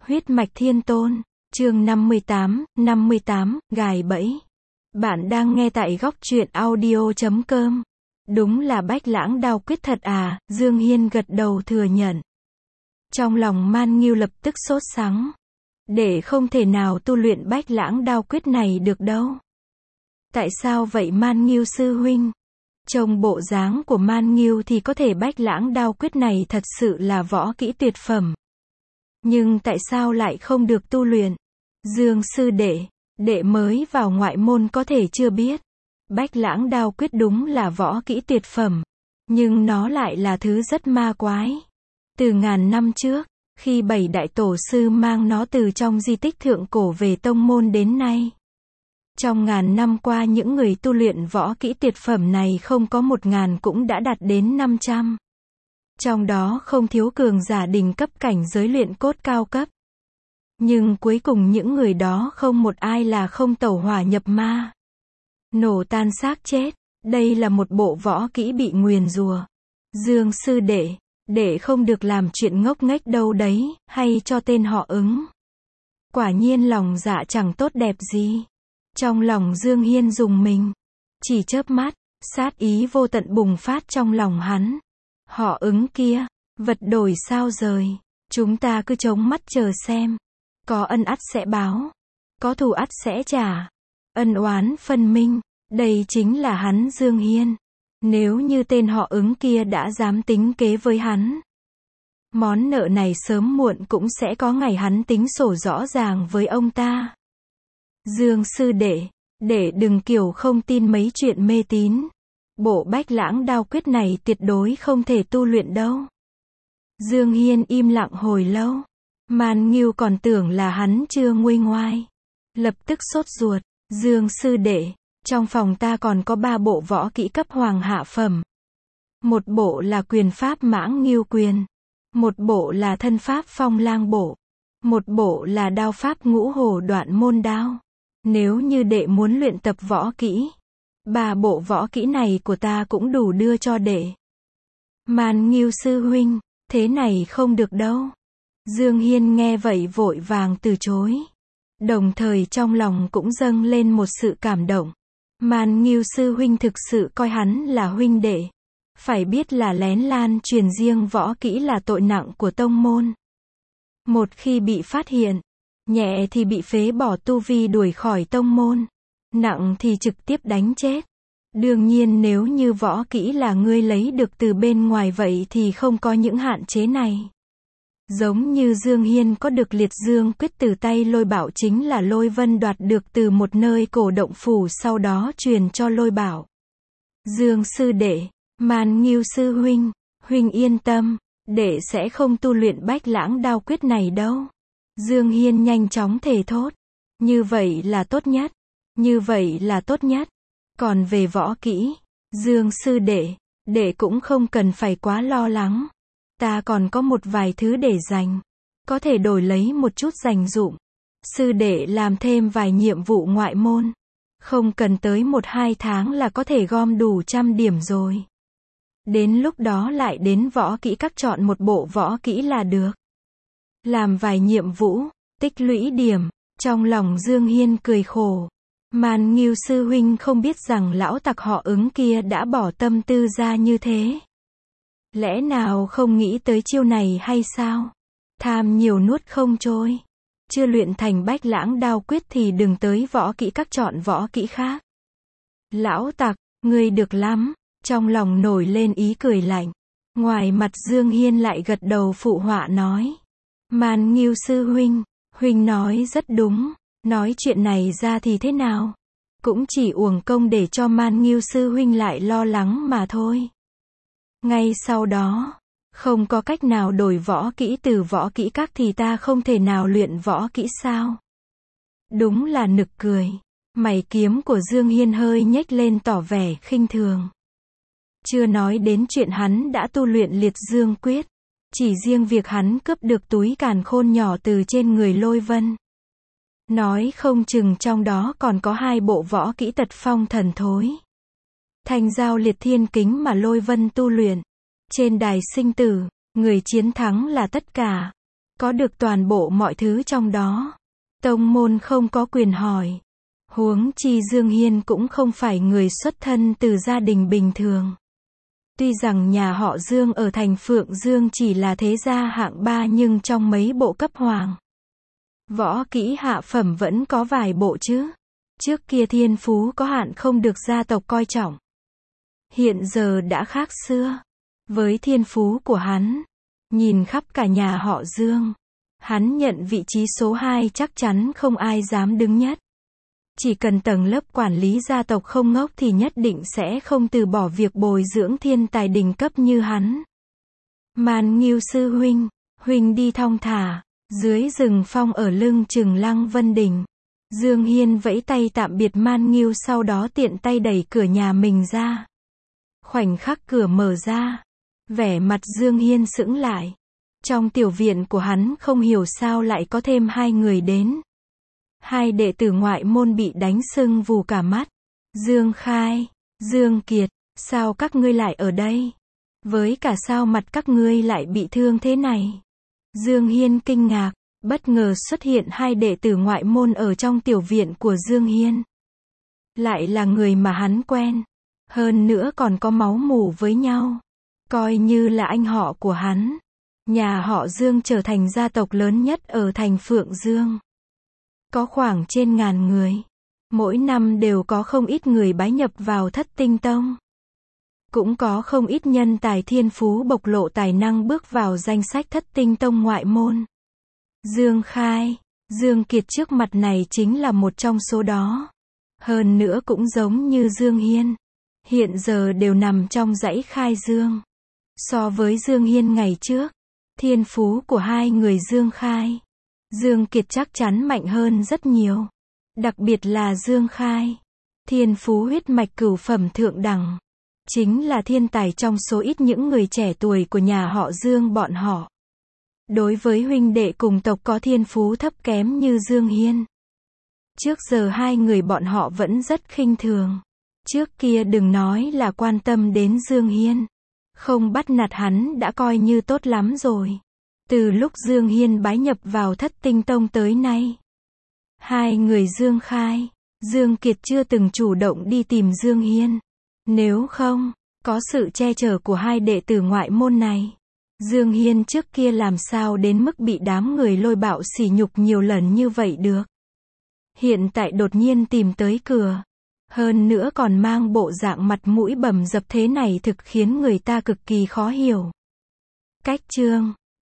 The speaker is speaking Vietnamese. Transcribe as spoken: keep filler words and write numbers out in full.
Huyết mạch thiên tôn, chương năm mươi tám, năm mươi tám, gài bẫy. Bạn đang nghe tại góc truyện audio chấm com. Đúng là Bách Lãng đao quyết thật à, Dương Hiên gật đầu thừa nhận. Trong lòng Man Ngưu lập tức sốt sắng. Để không thể nào tu luyện Bách Lãng đao quyết này được đâu. Tại sao vậy Man Ngưu sư huynh? Trông bộ dáng của Man Ngưu thì có thể Bách Lãng đao quyết này thật sự là võ kỹ tuyệt phẩm. Nhưng tại sao lại không được tu luyện? Dương sư đệ, đệ mới vào ngoại môn có thể chưa biết. Bách Lãng đao quyết đúng là võ kỹ tuyệt phẩm. Nhưng nó lại là thứ rất ma quái. Từ ngàn năm trước, khi bảy đại tổ sư mang nó từ trong di tích thượng cổ về tông môn đến nay. Trong ngàn năm qua những người tu luyện võ kỹ tuyệt phẩm này không có một ngàn cũng đã đạt đến năm trăm. Trong đó không thiếu cường giả đỉnh cấp cảnh giới luyện cốt cao cấp. Nhưng cuối cùng những người đó không một ai là không tẩu hỏa nhập ma. Nổ tan xác chết. Đây là một bộ võ kỹ bị nguyền rủa. Dương sư đệ, đệ không được làm chuyện ngốc nghếch đâu đấy, hay cho tên họ ứng. Quả nhiên lòng dạ chẳng tốt đẹp gì. Trong lòng Dương Hiên rùng mình. Chỉ chớp mắt, sát ý vô tận bùng phát trong lòng hắn. Họ ứng kia, vật đổi sao rời. Chúng ta cứ chống mắt chờ xem. Có ân ắt sẽ báo. Có thù ắt sẽ trả. Ân oán phân minh. Đây chính là hắn Dương Hiên. Nếu như tên họ ứng kia đã dám tính kế với hắn. Món nợ này sớm muộn cũng sẽ có ngày hắn tính sổ rõ ràng với ông ta. Dương sư đệ, để đừng kiểu không tin mấy chuyện mê tín. Bộ Bách Lãng đao quyết này tuyệt đối không thể tu luyện đâu. Dương Hiên im lặng hồi lâu. Man Ngưu còn tưởng là hắn chưa nguôi ngoai. Lập tức sốt ruột. Dương sư đệ, trong phòng ta còn có ba bộ võ kỹ cấp hoàng hạ phẩm. Một bộ là quyền pháp Mãng Ngưu quyền. Một bộ là thân pháp Phong Lang bộ. Một bộ là đao pháp Ngũ Hổ Đoạn môn đao. Nếu như đệ muốn luyện tập võ kỹ, ba bộ võ kỹ này của ta cũng đủ đưa cho đệ. Man Ngưu sư huynh, thế này không được đâu. Dương Hiên nghe vậy vội vàng từ chối. Đồng thời trong lòng cũng dâng lên một sự cảm động. Man Ngưu sư huynh thực sự coi hắn là huynh đệ. Phải biết là lén lan truyền riêng võ kỹ là tội nặng của tông môn. Một khi bị phát hiện, nhẹ thì bị phế bỏ tu vi đuổi khỏi tông môn. Nặng thì trực tiếp đánh chết. Đương nhiên nếu như võ kỹ là ngươi lấy được từ bên ngoài vậy thì không có những hạn chế này. Giống như Dương Hiên có được liệt dương quyết từ tay Lôi Bảo chính là Lôi Vân đoạt được từ một nơi cổ động phủ sau đó truyền cho Lôi Bảo. Dương sư đệ, Man Ngưu sư huynh, huynh yên tâm, đệ sẽ không tu luyện Bách Lãng đao quyết này đâu. Dương Hiên nhanh chóng thề thốt. Như vậy là tốt nhất. Như vậy là tốt nhất. Còn về võ kỹ, Dương sư đệ, đệ cũng không cần phải quá lo lắng. Ta còn có một vài thứ để dành. Có thể đổi lấy một chút dành dụm. Sư đệ làm thêm vài nhiệm vụ ngoại môn. Không cần tới một hai tháng là có thể gom đủ trăm điểm rồi. Đến lúc đó lại đến võ kỹ các chọn một bộ võ kỹ là được. Làm vài nhiệm vụ, tích lũy điểm. Trong lòng Dương Hiên cười khổ. Man Ngưu sư huynh không biết rằng lão tặc họ ứng kia đã bỏ tâm tư ra như thế. Lẽ nào không nghĩ tới chiêu này hay sao? Tham nhiều nuốt không trôi. Chưa luyện thành Bách Lãng đao quyết thì đừng tới võ kỹ các chọn võ kỹ khác. Lão tặc, ngươi được lắm. Trong lòng nổi lên ý cười lạnh. Ngoài mặt Dương Hiên lại gật đầu phụ họa nói. Man Ngưu sư huynh, huynh nói rất đúng. Nói chuyện này ra thì thế nào? Cũng chỉ uổng công để cho Man Ngưu sư huynh lại lo lắng mà thôi. Ngay sau đó, không có cách nào đổi võ kỹ từ võ kỹ các thì ta không thể nào luyện võ kỹ sao? Đúng là nực cười. Mày kiếm của Dương Hiên hơi nhếch lên tỏ vẻ khinh thường. Chưa nói đến chuyện hắn đã tu luyện liệt dương quyết. Chỉ riêng việc hắn cướp được túi càn khôn nhỏ từ trên người Lôi Vân. Nói không chừng trong đó còn có hai bộ võ kỹ tật phong thần thối. Thành giao liệt thiên kính mà Lôi Vân tu luyện. Trên đài sinh tử, người chiến thắng là tất cả. có được toàn bộ mọi thứ trong đó. Tông môn không có quyền hỏi. Huống chi Dương Hiên cũng không phải người xuất thân từ gia đình bình thường. Tuy rằng nhà họ Dương ở thành Phượng Dương chỉ là thế gia hạng ba nhưng trong mấy bộ cấp hoàng, võ kỹ hạ phẩm vẫn có vài bộ chứ. Trước kia thiên phú có hạn không được gia tộc coi trọng. Hiện giờ đã khác xưa. Với thiên phú của hắn, nhìn khắp cả nhà họ Dương, hắn nhận vị trí số hai chắc chắn không ai dám đứng nhất. Chỉ cần tầng lớp quản lý gia tộc không ngốc thì nhất định sẽ không từ bỏ việc bồi dưỡng thiên tài đỉnh cấp như hắn. Man Ngưu sư huynh, huynh đi thong thả. Dưới rừng phong ở lưng chừng Lăng Vân Đình, Dương Hiên vẫy tay tạm biệt Man Ngưu, sau đó tiện tay đẩy cửa nhà mình ra. Khoảnh khắc cửa mở ra, vẻ mặt Dương Hiên sững lại. Trong tiểu viện của hắn không hiểu sao lại có thêm hai người đến. Hai đệ tử ngoại môn bị đánh sưng vù cả mắt. Dương Khai, Dương Kiệt, sao các ngươi lại ở đây? Với cả sao mặt các ngươi lại bị thương thế này? Dương Hiên kinh ngạc, bất ngờ xuất hiện hai đệ tử ngoại môn ở trong tiểu viện của Dương Hiên. Lại là người mà hắn quen. Hơn nữa còn có máu mủ với nhau. Coi như là anh họ của hắn. Nhà họ Dương trở thành gia tộc lớn nhất ở thành Phượng Dương. Có khoảng trên ngàn người. Mỗi năm đều có không ít người bái nhập vào Thất Tinh Tông. Cũng có không ít nhân tài thiên phú bộc lộ tài năng bước vào danh sách Thất Tinh Tông ngoại môn. Dương Khai, Dương Kiệt trước mặt này chính là một trong số đó. Hơn nữa cũng giống như Dương Hiên, hiện giờ đều nằm trong dãy Khai Dương. So với Dương Hiên ngày trước, thiên phú của hai người Dương Khai, Dương Kiệt chắc chắn mạnh hơn rất nhiều. Đặc biệt là Dương Khai, thiên phú huyết mạch cửu phẩm thượng đẳng. Chính là thiên tài trong số ít những người trẻ tuổi của nhà họ Dương bọn họ. Đối với huynh đệ cùng tộc có thiên phú thấp kém như Dương Hiên, trước giờ hai người bọn họ vẫn rất khinh thường. Trước kia đừng nói là quan tâm đến Dương Hiên, không bắt nạt hắn đã coi như tốt lắm rồi. Từ lúc Dương Hiên bái nhập vào Thất Tinh Tông tới nay, hai người Dương Khai, Dương Kiệt chưa từng chủ động đi tìm Dương Hiên. Nếu không có sự che chở của hai đệ tử ngoại môn này, Dương Hiên trước kia làm sao đến mức bị đám người lôi bạo sỉ nhục nhiều lần như vậy được. Hiện tại đột nhiên tìm tới cửa, hơn nữa còn mang bộ dạng mặt mũi bầm dập thế này thực khiến người ta cực kỳ khó hiểu. Cách chương